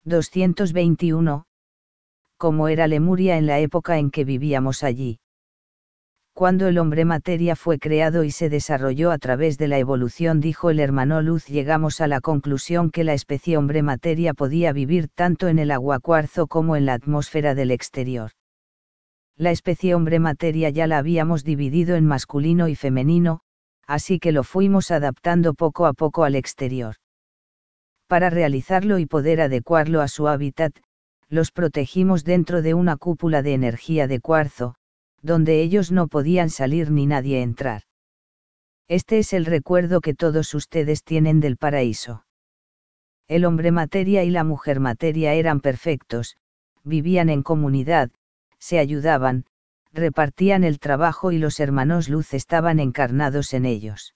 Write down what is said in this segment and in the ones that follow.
221. ¿Cómo era Lemuria en la época en que vivíamos allí? Cuando el hombre materia fue creado y se desarrolló a través de la evolución, dijo el hermano Luz, llegamos a la conclusión que la especie hombre materia podía vivir tanto en el agua cuarzo como en la atmósfera del exterior. La especie hombre materia ya la habíamos dividido en masculino y femenino, así que lo fuimos adaptando poco a poco al exterior. Para realizarlo y poder adecuarlo a su hábitat, los protegimos dentro de una cúpula de energía de cuarzo, donde ellos no podían salir ni nadie entrar. Este es el recuerdo que todos ustedes tienen del paraíso. El hombre materia y la mujer materia eran perfectos, vivían en comunidad, se ayudaban, repartían el trabajo y los hermanos Luz estaban encarnados en ellos.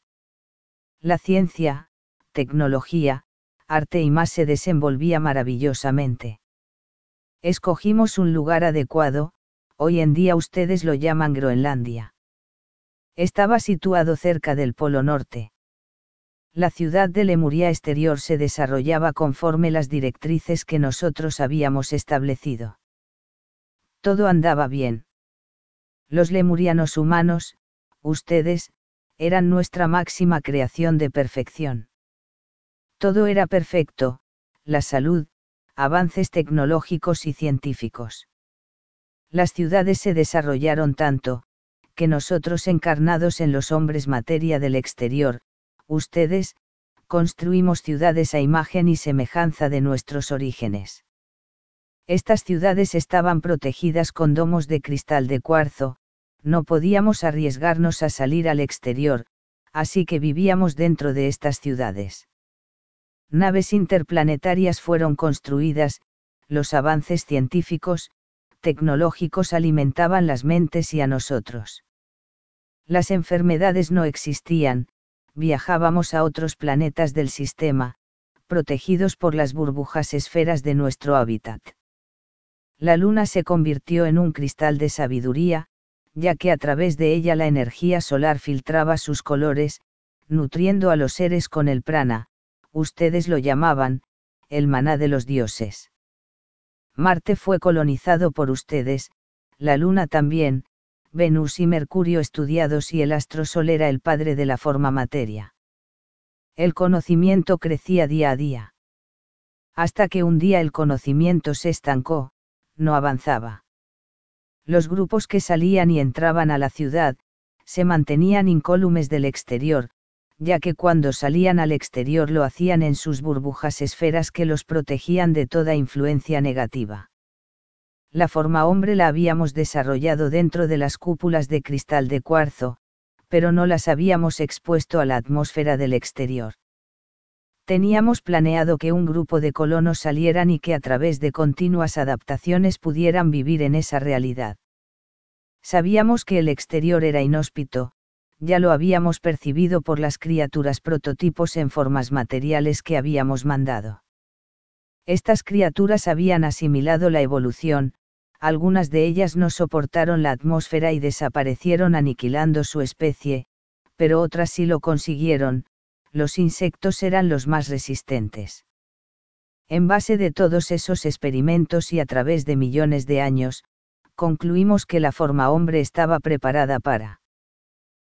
La ciencia, tecnología, arte y más se desenvolvía maravillosamente. Escogimos un lugar adecuado, hoy en día ustedes lo llaman Groenlandia. Estaba situado cerca del Polo Norte. La ciudad de Lemuria exterior se desarrollaba conforme las directrices que nosotros habíamos establecido. Todo andaba bien. Los lemurianos humanos, ustedes, eran nuestra máxima creación de perfección. Todo era perfecto, la salud, avances tecnológicos y científicos. Las ciudades se desarrollaron tanto, que nosotros encarnados en los hombres materia del exterior, ustedes, construimos ciudades a imagen y semejanza de nuestros orígenes. Estas ciudades estaban protegidas con domos de cristal de cuarzo, no podíamos arriesgarnos a salir al exterior, así que vivíamos dentro de estas ciudades. Naves interplanetarias fueron construidas, los avances científicos, tecnológicos alimentaban las mentes y a nosotros. Las enfermedades no existían, viajábamos a otros planetas del sistema, protegidos por las burbujas esferas de nuestro hábitat. La luna se convirtió en un cristal de sabiduría, ya que a través de ella la energía solar filtraba sus colores, nutriendo a los seres con el prana, ustedes lo llamaban, el maná de los dioses. Marte fue colonizado por ustedes, la Luna también, Venus y Mercurio estudiados y el astro Sol era el padre de la forma materia. El conocimiento crecía día a día. Hasta que un día el conocimiento se estancó, no avanzaba. Los grupos que salían y entraban a la ciudad, se mantenían incólumes del exterior, ya que cuando salían al exterior lo hacían en sus burbujas esferas que los protegían de toda influencia negativa. La forma hombre la habíamos desarrollado dentro de las cúpulas de cristal de cuarzo, pero no las habíamos expuesto a la atmósfera del exterior. Teníamos planeado que un grupo de colonos salieran y que a través de continuas adaptaciones pudieran vivir en esa realidad. Sabíamos que el exterior era inhóspito, ya lo habíamos percibido por las criaturas prototipos en formas materiales que habíamos mandado. Estas criaturas habían asimilado la evolución, algunas de ellas no soportaron la atmósfera y desaparecieron aniquilando su especie, pero otras sí lo consiguieron, los insectos eran los más resistentes. En base de todos esos experimentos y a través de millones de años, concluimos que la forma hombre estaba preparada para